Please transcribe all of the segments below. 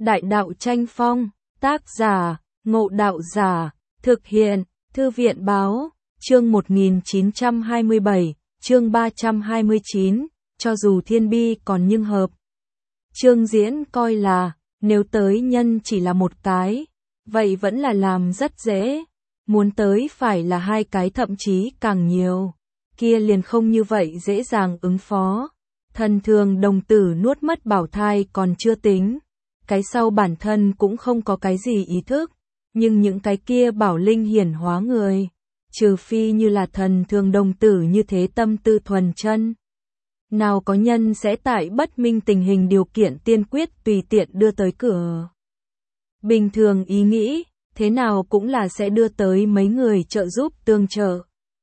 Đại đạo tranh phong, tác giả, Ngộ Đạo Giả, thực hiện, Thư viện báo, chương 1927, chương 329, cho dù thiên bi còn nhưng hợp. Trương Diễn coi là, nếu tới nhân chỉ là một cái, vậy vẫn là làm rất dễ, muốn tới phải là hai cái thậm chí càng nhiều, kia liền không như vậy dễ dàng ứng phó. Thần thường đồng tử nuốt mất bảo thai còn chưa tính, cái sau bản thân cũng không có cái gì ý thức, nhưng những cái kia bảo linh hiển hóa người, trừ phi như là thần thường đồng tử như thế tâm tư thuần chân. Nào có nhân sẽ tại bất minh tình hình điều kiện tiên quyết tùy tiện đưa tới cửa. Bình thường ý nghĩ, thế nào cũng là sẽ đưa tới mấy người trợ giúp tương trợ.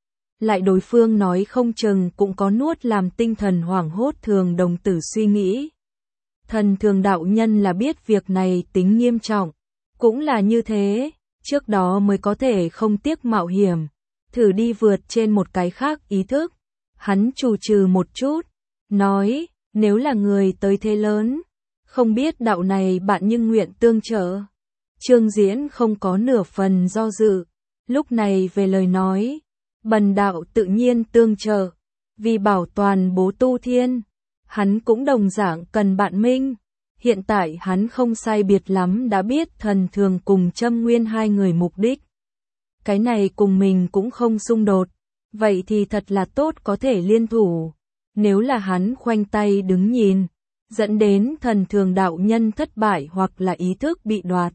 Lại đối phương nói không chừng cũng có nuốt làm tinh thần hoảng hốt thường đồng tử suy nghĩ. Thần thường đạo nhân là biết việc này tính nghiêm trọng, cũng là như thế, trước đó mới có thể không tiếc mạo hiểm, thử đi vượt trên một cái khác ý thức. Hắn trù trừ một chút, nói, nếu là người tới thế lớn, không biết đạo này bạn nhưng nguyện tương trợ. Trương Diễn không có nửa phần do dự, lúc này về lời nói, bần đạo tự nhiên tương trợ, vì bảo toàn bố tu thiên, hắn cũng đồng dạng cần bạn minh. Hiện tại hắn không sai biệt lắm đã biết thần thường cùng Châm Nguyên hai người mục đích. Cái này cùng mình cũng không xung đột, vậy thì thật là tốt có thể liên thủ. Nếu là hắn khoanh tay đứng nhìn, dẫn đến thần thường đạo nhân thất bại hoặc là ý thức bị đoạt,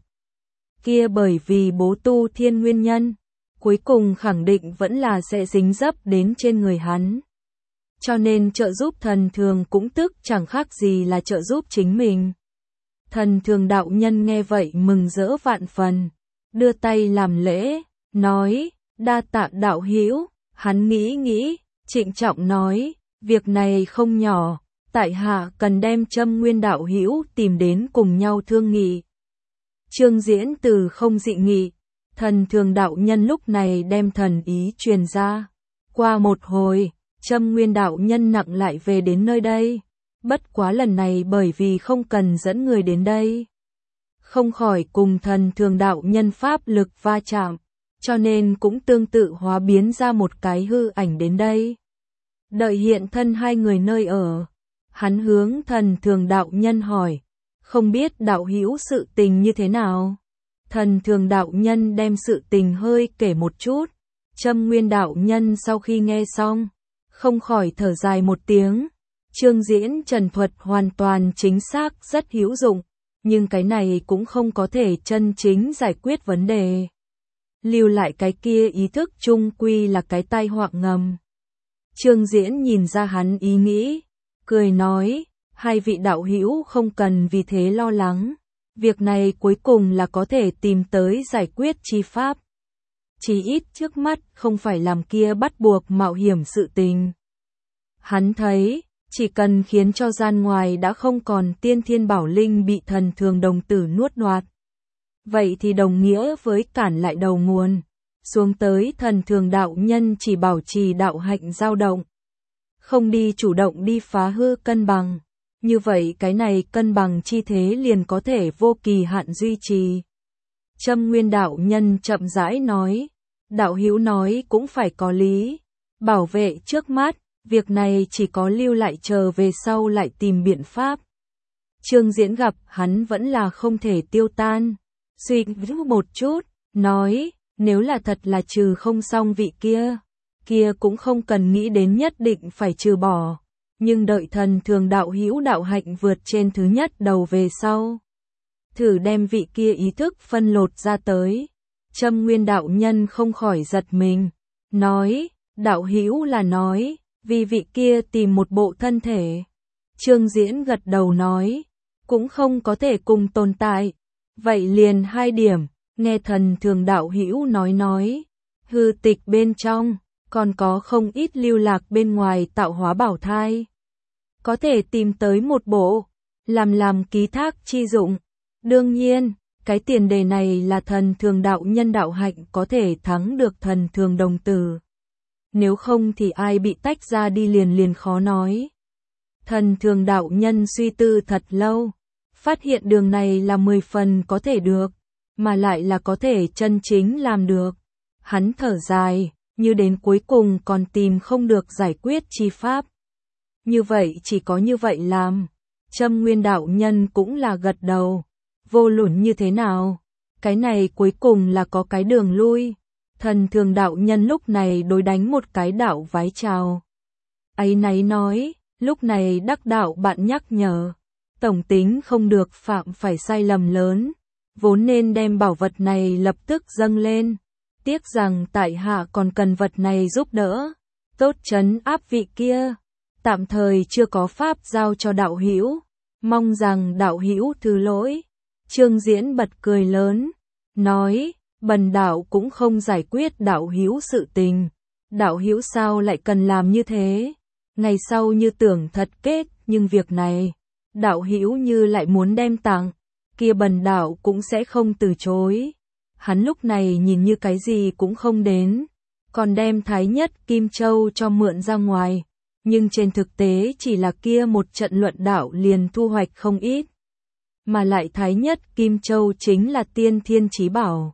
kia bởi vì bố tu thiên nguyên nhân, cuối cùng khẳng định vẫn là sẽ dính dấp đến trên người hắn. Cho nên trợ giúp thần thường cũng tức chẳng khác gì là trợ giúp chính mình. Thần thường đạo nhân nghe vậy mừng rỡ vạn phần, đưa tay làm lễ, nói, đa tạ đạo hữu. Hắn nghĩ, trịnh trọng nói, việc này không nhỏ, tại hạ cần đem Châm Nguyên đạo hữu tìm đến cùng nhau thương nghị. Trương Diễn từ không dị nghị, thần thường đạo nhân lúc này đem thần ý truyền ra. Qua một hồi, Châm Nguyên đạo nhân nặng lại về đến nơi đây, bất quá lần này bởi vì không cần dẫn người đến đây, không khỏi cùng thần thường đạo nhân pháp lực va chạm, cho nên cũng tương tự hóa biến ra một cái hư ảnh đến đây. Đợi hiện thân hai người nơi ở, hắn hướng thần thường đạo nhân hỏi, không biết đạo hữu sự tình như thế nào? Thần thường đạo nhân đem sự tình hơi kể một chút. Châm Nguyên đạo nhân sau khi nghe xong, không khỏi thở dài một tiếng. Trương Diễn trần thuật hoàn toàn chính xác rất hữu dụng, nhưng cái này cũng không có thể chân chính giải quyết vấn đề. Lưu lại cái kia ý thức chung quy là cái tai họa ngầm. Trương Diễn nhìn ra hắn ý nghĩ, cười nói, hai vị đạo hữu không cần vì thế lo lắng, việc này cuối cùng là có thể tìm tới giải quyết chi pháp. Chỉ ít trước mắt không phải làm kia bắt buộc mạo hiểm sự tình. Hắn thấy, chỉ cần khiến cho gian ngoài đã không còn tiên thiên bảo linh bị thần thường đồng tử nuốt đoạt, vậy thì đồng nghĩa với cản lại đầu nguồn, xuống tới thần thường đạo nhân chỉ bảo trì đạo hạnh dao động, không đi chủ động đi phá hư cân bằng, như vậy cái này cân bằng chi thế liền có thể vô kỳ hạn duy trì. Châm Nguyên đạo nhân chậm rãi nói, đạo hữu nói cũng phải có lý, bảo vệ trước mắt, việc này chỉ có lưu lại chờ về sau lại tìm biện pháp. Trương Diễn gặp hắn vẫn là không thể tiêu tan, suy nghĩ một chút, nói, nếu là thật là trừ không xong vị kia cũng không cần nghĩ đến nhất định phải trừ bỏ, nhưng đợi thần thường đạo hữu đạo hạnh vượt trên thứ nhất đầu về sau, thử đem vị kia ý thức phân lột ra tới. Châm Nguyên đạo nhân không khỏi giật mình, nói, đạo hữu là nói, vì vị kia tìm một bộ thân thể. Trương Diễn gật đầu nói, cũng không có thể cùng tồn tại. Vậy liền hai điểm, nghe thần thường đạo hữu nói, hư tịch bên trong, còn có không ít lưu lạc bên ngoài tạo hóa bảo thai. Có thể tìm tới một bộ, làm ký thác chi dụng. Đương nhiên, cái tiền đề này là thần thường đạo nhân đạo hạnh có thể thắng được thần thường đồng tử. Nếu không thì ai bị tách ra đi liền khó nói. Thần thường đạo nhân suy tư thật lâu, phát hiện đường này là 10 phần có thể được, mà lại là có thể chân chính làm được. Hắn thở dài, như đến cuối cùng còn tìm không được giải quyết chi pháp. Như vậy chỉ có như vậy làm. Châm Nguyên đạo nhân cũng là gật đầu. Vô luận như thế nào, cái này cuối cùng là có cái đường lui. Thần Thường đạo nhân lúc này đối đánh một cái đạo vái chào. Áy náy nói, lúc này đắc đạo bạn nhắc nhở. Tổng tính không được phạm phải sai lầm lớn. Vốn nên đem bảo vật này lập tức dâng lên. Tiếc rằng tại hạ còn cần vật này giúp đỡ. Tốt trấn áp vị kia. Tạm thời chưa có pháp giao cho đạo hữu. Mong rằng đạo hữu thứ lỗi. Trương Diễn bật cười lớn. Nói, bần đạo cũng không giải quyết đạo hữu sự tình. Đạo hữu sao lại cần làm như thế? Ngày sau như tưởng thật kết, nhưng việc này, đạo hữu như lại muốn đem tặng, kia bần đạo cũng sẽ không từ chối. Hắn lúc này nhìn như cái gì cũng không đến, còn đem Thái Nhất Kim Châu cho mượn ra ngoài, nhưng trên thực tế chỉ là kia một trận luận đạo liền thu hoạch không ít. Mà lại Thái Nhất Kim Châu chính là tiên thiên chí bảo.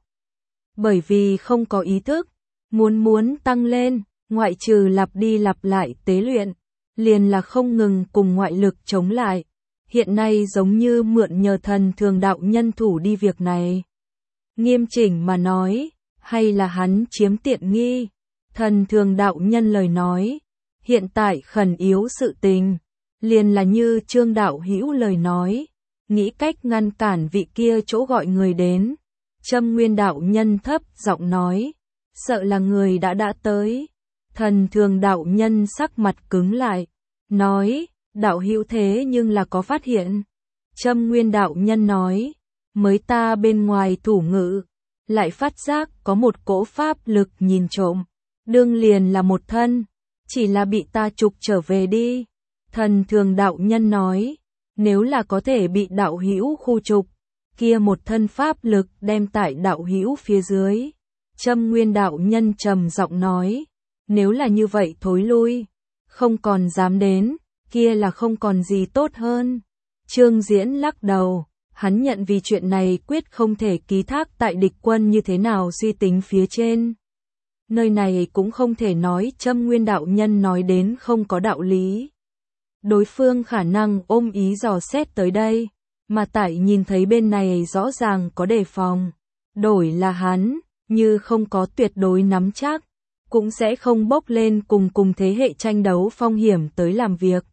Bởi vì không có ý thức, muốn tăng lên, ngoại trừ lặp đi lặp lại tế luyện, liền là không ngừng cùng ngoại lực chống lại. Hiện nay giống như mượn nhờ Thần Thường đạo nhân thủ đi việc này. Nghiêm chỉnh mà nói, hay là hắn chiếm tiện nghi? Thần Thường đạo nhân lời nói, hiện tại khẩn yếu sự tình, liền là như Trương đạo hữu lời nói, nghĩ cách ngăn cản vị kia chỗ gọi người đến. Châm Nguyên đạo nhân thấp giọng nói, sợ là người đã tới. Thần Thường đạo nhân sắc mặt cứng lại, nói, đạo hữu thế nhưng là có phát hiện. Châm Nguyên đạo nhân nói, mới ta bên ngoài thủ ngự, lại phát giác có một cỗ pháp lực nhìn trộm, đương liền là một thân, chỉ là bị ta trục trở về đi. Thần Thường đạo nhân nói, nếu là có thể bị đạo hữu khu trục, kia một thân pháp lực đem tại đạo hữu phía dưới. Châm Nguyên đạo nhân trầm giọng nói, nếu là như vậy thối lui, không còn dám đến, kia là không còn gì tốt hơn. Trương Diễn lắc đầu, hắn nhận vì chuyện này quyết không thể ký thác tại địch quân như thế nào suy tính phía trên. Nơi này cũng không thể nói Châm Nguyên đạo nhân nói đến không có đạo lý. Đối phương khả năng ôm ý dò xét tới đây, mà tại nhìn thấy bên này rõ ràng có đề phòng. Đổi là hắn, như không có tuyệt đối nắm chắc, cũng sẽ không bốc lên cùng thế hệ tranh đấu phong hiểm tới làm việc.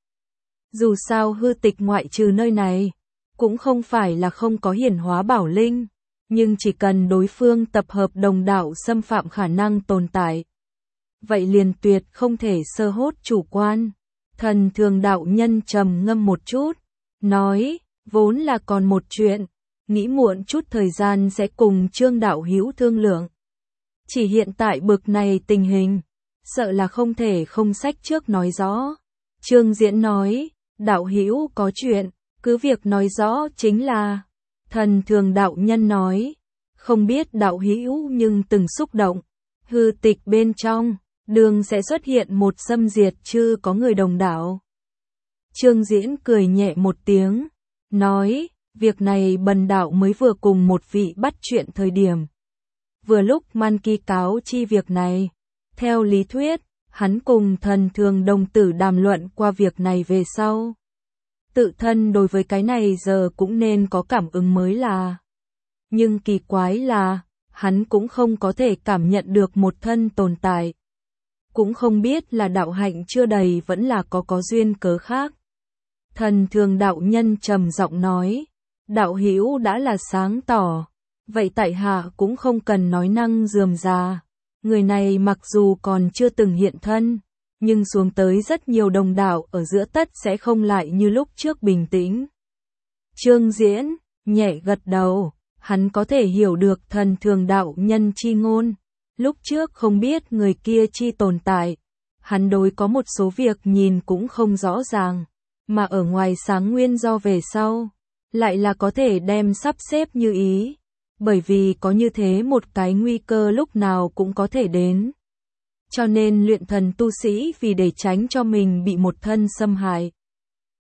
Dù sao hư tịch ngoại trừ nơi này, cũng không phải là không có hiển hóa bảo linh, nhưng chỉ cần đối phương tập hợp đồng đạo xâm phạm khả năng tồn tại. Vậy liền tuyệt không thể sơ hốt chủ quan. Thần Thường đạo nhân trầm ngâm một chút, nói, vốn là còn một chuyện, nghĩ muộn chút thời gian sẽ cùng Trương đạo hữu thương lượng. Chỉ hiện tại bực này tình hình, sợ là không thể không sách trước nói rõ. Trương Diễn nói, đạo hữu có chuyện, cứ việc nói rõ chính là. Thần Thường đạo nhân nói, không biết đạo hữu nhưng từng xúc động, hư tịch bên trong, đường sẽ xuất hiện một xâm diệt chứ có người đồng đạo. Trương Diễn cười nhẹ một tiếng, nói, việc này bần đạo mới vừa cùng một vị bắt chuyện thời điểm. Vừa lúc Man Kỳ cáo chi việc này, theo lý thuyết, hắn cùng Thần Thường đồng tử đàm luận qua việc này về sau. Tự thân đối với cái này giờ cũng nên có cảm ứng mới là. Nhưng kỳ quái là, hắn cũng không có thể cảm nhận được một thân tồn tại. Cũng không biết là đạo hạnh chưa đầy vẫn là có duyên cớ khác. Thần Thường đạo nhân trầm giọng nói, đạo hữu đã là sáng tỏ, vậy tại hạ cũng không cần nói năng rườm rà. Người này mặc dù còn chưa từng hiện thân, nhưng xuống tới rất nhiều đồng đạo ở giữa tất sẽ không lại như lúc trước bình tĩnh. Trương Diễn, nhẹ gật đầu, hắn có thể hiểu được Thần Thường đạo nhân chi ngôn. Lúc trước không biết người kia chi tồn tại, hắn đối có một số việc nhìn cũng không rõ ràng, mà ở ngoài sáng nguyên do về sau, lại là có thể đem sắp xếp như ý, bởi vì có như thế một cái nguy cơ lúc nào cũng có thể đến. Cho nên luyện thần tu sĩ vì để tránh cho mình bị một thân xâm hại,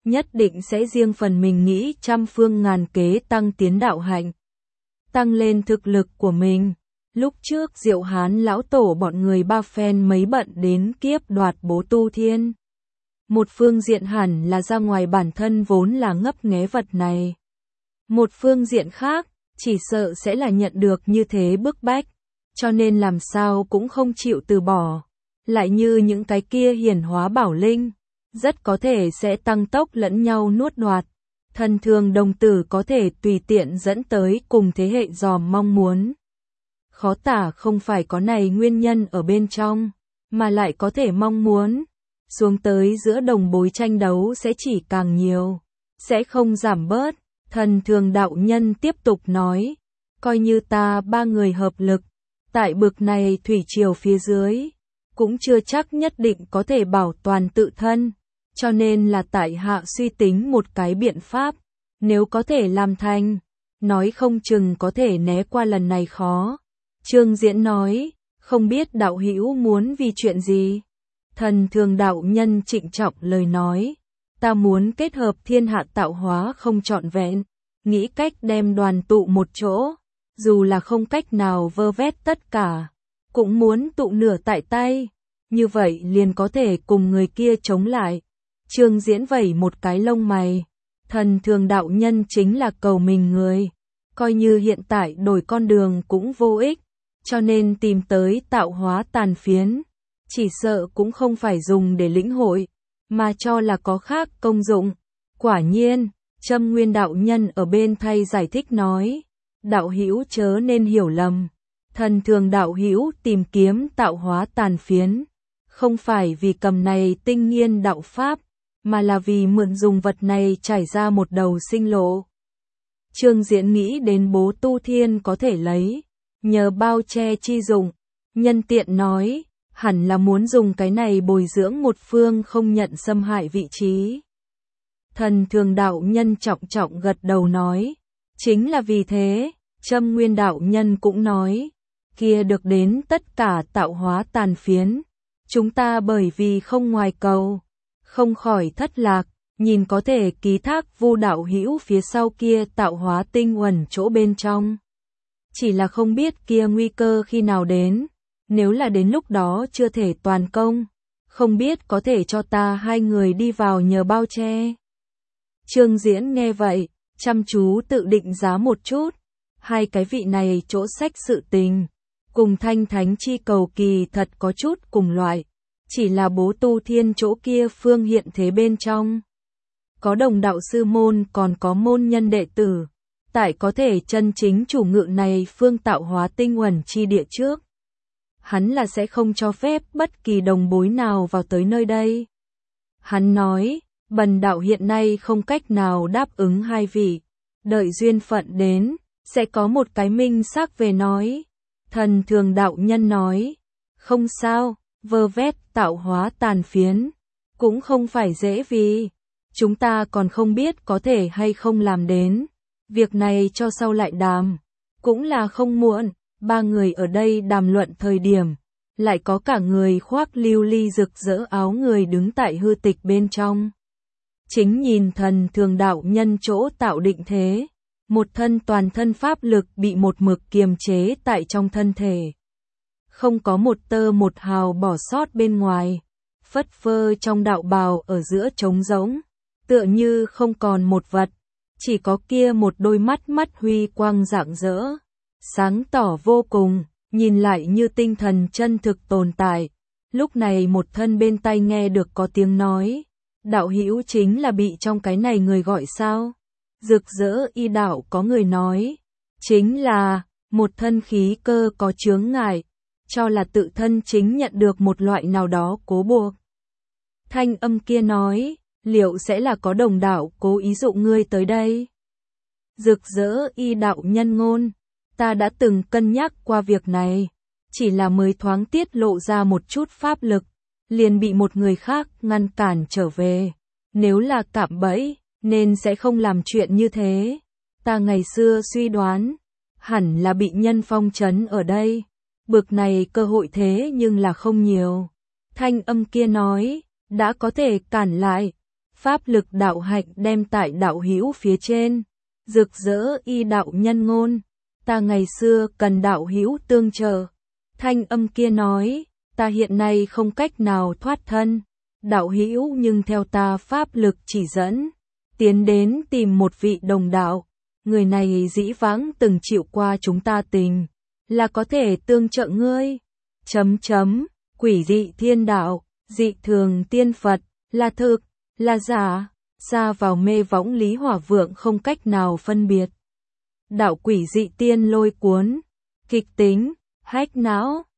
nhất định sẽ riêng phần mình nghĩ trăm phương ngàn kế tăng tiến đạo hạnh, tăng lên thực lực của mình. Lúc trước Diệu Hán lão tổ bọn người ba phen mấy bận đến kiếp đoạt Bố Tu Thiên. Một phương diện hẳn là ra ngoài bản thân vốn là ngấp nghé vật này. Một phương diện khác, chỉ sợ sẽ là nhận được như thế bức bách, cho nên làm sao cũng không chịu từ bỏ. Lại như những cái kia hiển hóa bảo linh, rất có thể sẽ tăng tốc lẫn nhau nuốt đoạt. Thần thường đồng tử có thể tùy tiện dẫn tới cùng thế hệ dòm mong muốn. Khó tả không phải có này nguyên nhân ở bên trong, mà lại có thể mong muốn. Xuống tới giữa đồng bối tranh đấu sẽ chỉ càng nhiều, sẽ không giảm bớt. Thần thường đạo nhân tiếp tục nói, coi như ta ba người hợp lực, tại bực này thủy triều phía dưới, cũng chưa chắc nhất định có thể bảo toàn tự thân, cho nên là tại hạ suy tính một cái biện pháp, nếu có thể làm thành, nói không chừng có thể né qua lần này khó. Trương Diễn nói, không biết đạo hữu muốn vì chuyện gì? Thần thường đạo nhân trịnh trọng lời nói, ta muốn kết hợp thiên hạ tạo hóa không trọn vẹn, nghĩ cách đem đoàn tụ một chỗ, dù là không cách nào vơ vét tất cả, cũng muốn tụ nửa tại tay, như vậy liền có thể cùng người kia chống lại. Trương Diễn vẩy một cái lông mày, thần thường đạo nhân chính là cầu mình người, coi như hiện tại đổi con đường cũng vô ích, cho nên tìm tới tạo hóa tàn phiến, chỉ sợ cũng không phải dùng để lĩnh hội, mà cho là có khác công dụng. Quả nhiên, Trâm Nguyên đạo nhân ở bên thay giải thích nói, đạo hữu chớ nên hiểu lầm, thần thường đạo hữu tìm kiếm tạo hóa tàn phiến, không phải vì cầm này tinh nghiên đạo pháp, mà là vì mượn dùng vật này trải ra một đầu sinh lộ. Trương Diễn nghĩ đến Bố Tu Thiên có thể lấy, nhờ bao che chi dụng, nhân tiện nói, hẳn là muốn dùng cái này bồi dưỡng một phương không nhận xâm hại vị trí. Thần thường đạo nhân trọng trọng gật đầu nói, chính là vì thế. Trâm Nguyên đạo nhân cũng nói, kia được đến tất cả tạo hóa tàn phiến, chúng ta bởi vì không ngoài cầu, không khỏi thất lạc, nhìn có thể ký thác Vu đạo hữu phía sau kia tạo hóa tinh uẩn chỗ bên trong. Chỉ là không biết kia nguy cơ khi nào đến, nếu là đến lúc đó chưa thể toàn công, không biết có thể cho ta hai người đi vào nhờ bao che. Trương Diễn nghe vậy, chăm chú tự định giá một chút, hai cái vị này chỗ sách sự tình, cùng Thanh Thánh chi cầu kỳ thật có chút cùng loại, chỉ là Bố Tu Thiên chỗ kia phương hiện thế bên trong. Có đồng đạo sư môn còn có môn nhân đệ tử, tại có thể chân chính chủ ngự này phương tạo hóa tinh uẩn chi địa trước. Hắn là sẽ không cho phép bất kỳ đồng bối nào vào tới nơi đây. Hắn nói, bần đạo hiện nay không cách nào đáp ứng hai vị, đợi duyên phận đến, sẽ có một cái minh xác về nói. Thần thường đạo nhân nói, không sao, vơ vét tạo hóa tàn phiến, cũng không phải dễ vì, chúng ta còn không biết có thể hay không làm đến, việc này cho sau lại đàm, cũng là không muộn. Ba người ở đây đàm luận thời điểm, lại có cả người khoác lưu ly rực rỡ áo người đứng tại hư tịch bên trong. Chính nhìn thần thường đạo nhân chỗ tạo định thế, một thân toàn thân pháp lực bị một mực kiềm chế tại trong thân thể. Không có một tơ một hào bỏ sót bên ngoài, phất phơ trong đạo bào ở giữa trống rỗng, tựa như không còn một vật, chỉ có kia một đôi mắt mắt huy quang rạng rỡ, sáng tỏ vô cùng, nhìn lại như tinh thần chân thực tồn tại. Lúc này một thân bên tai nghe được có tiếng nói, đạo hữu chính là bị trong cái này người gọi sao? Rực rỡ y đạo có người nói, chính là, một thân khí cơ có chướng ngại, cho là tự thân chính nhận được một loại nào đó cố buộc. Thanh âm kia nói, liệu sẽ là có đồng đạo cố ý dụ ngươi tới đây? Rực rỡ y đạo nhân ngôn, ta đã từng cân nhắc qua việc này, chỉ là mới thoáng tiết lộ ra một chút pháp lực, liền bị một người khác ngăn cản trở về. Nếu là cạm bẫy, nên sẽ không làm chuyện như thế. Ta ngày xưa suy đoán, hẳn là bị nhân phong trấn ở đây. Bực này cơ hội thế nhưng là không nhiều. Thanh âm kia nói, đã có thể cản lại, pháp lực đạo hạnh đem tại đạo hữu phía trên, rực rỡ y đạo nhân ngôn, ta ngày xưa cần đạo hữu tương trợ. Thanh âm kia nói, ta hiện nay không cách nào thoát thân, đạo hữu nhưng theo ta pháp lực chỉ dẫn, tiến đến tìm một vị đồng đạo, người này dĩ vãng từng chịu qua chúng ta tình, là có thể tương trợ ngươi. Quỷ dị thiên đạo, dị thường tiên Phật, là thực, là giả, xa vào mê võng Lý Hỏa Vượng không cách nào phân biệt. Đạo quỷ dị tiên lôi cuốn, kịch tính, hách não,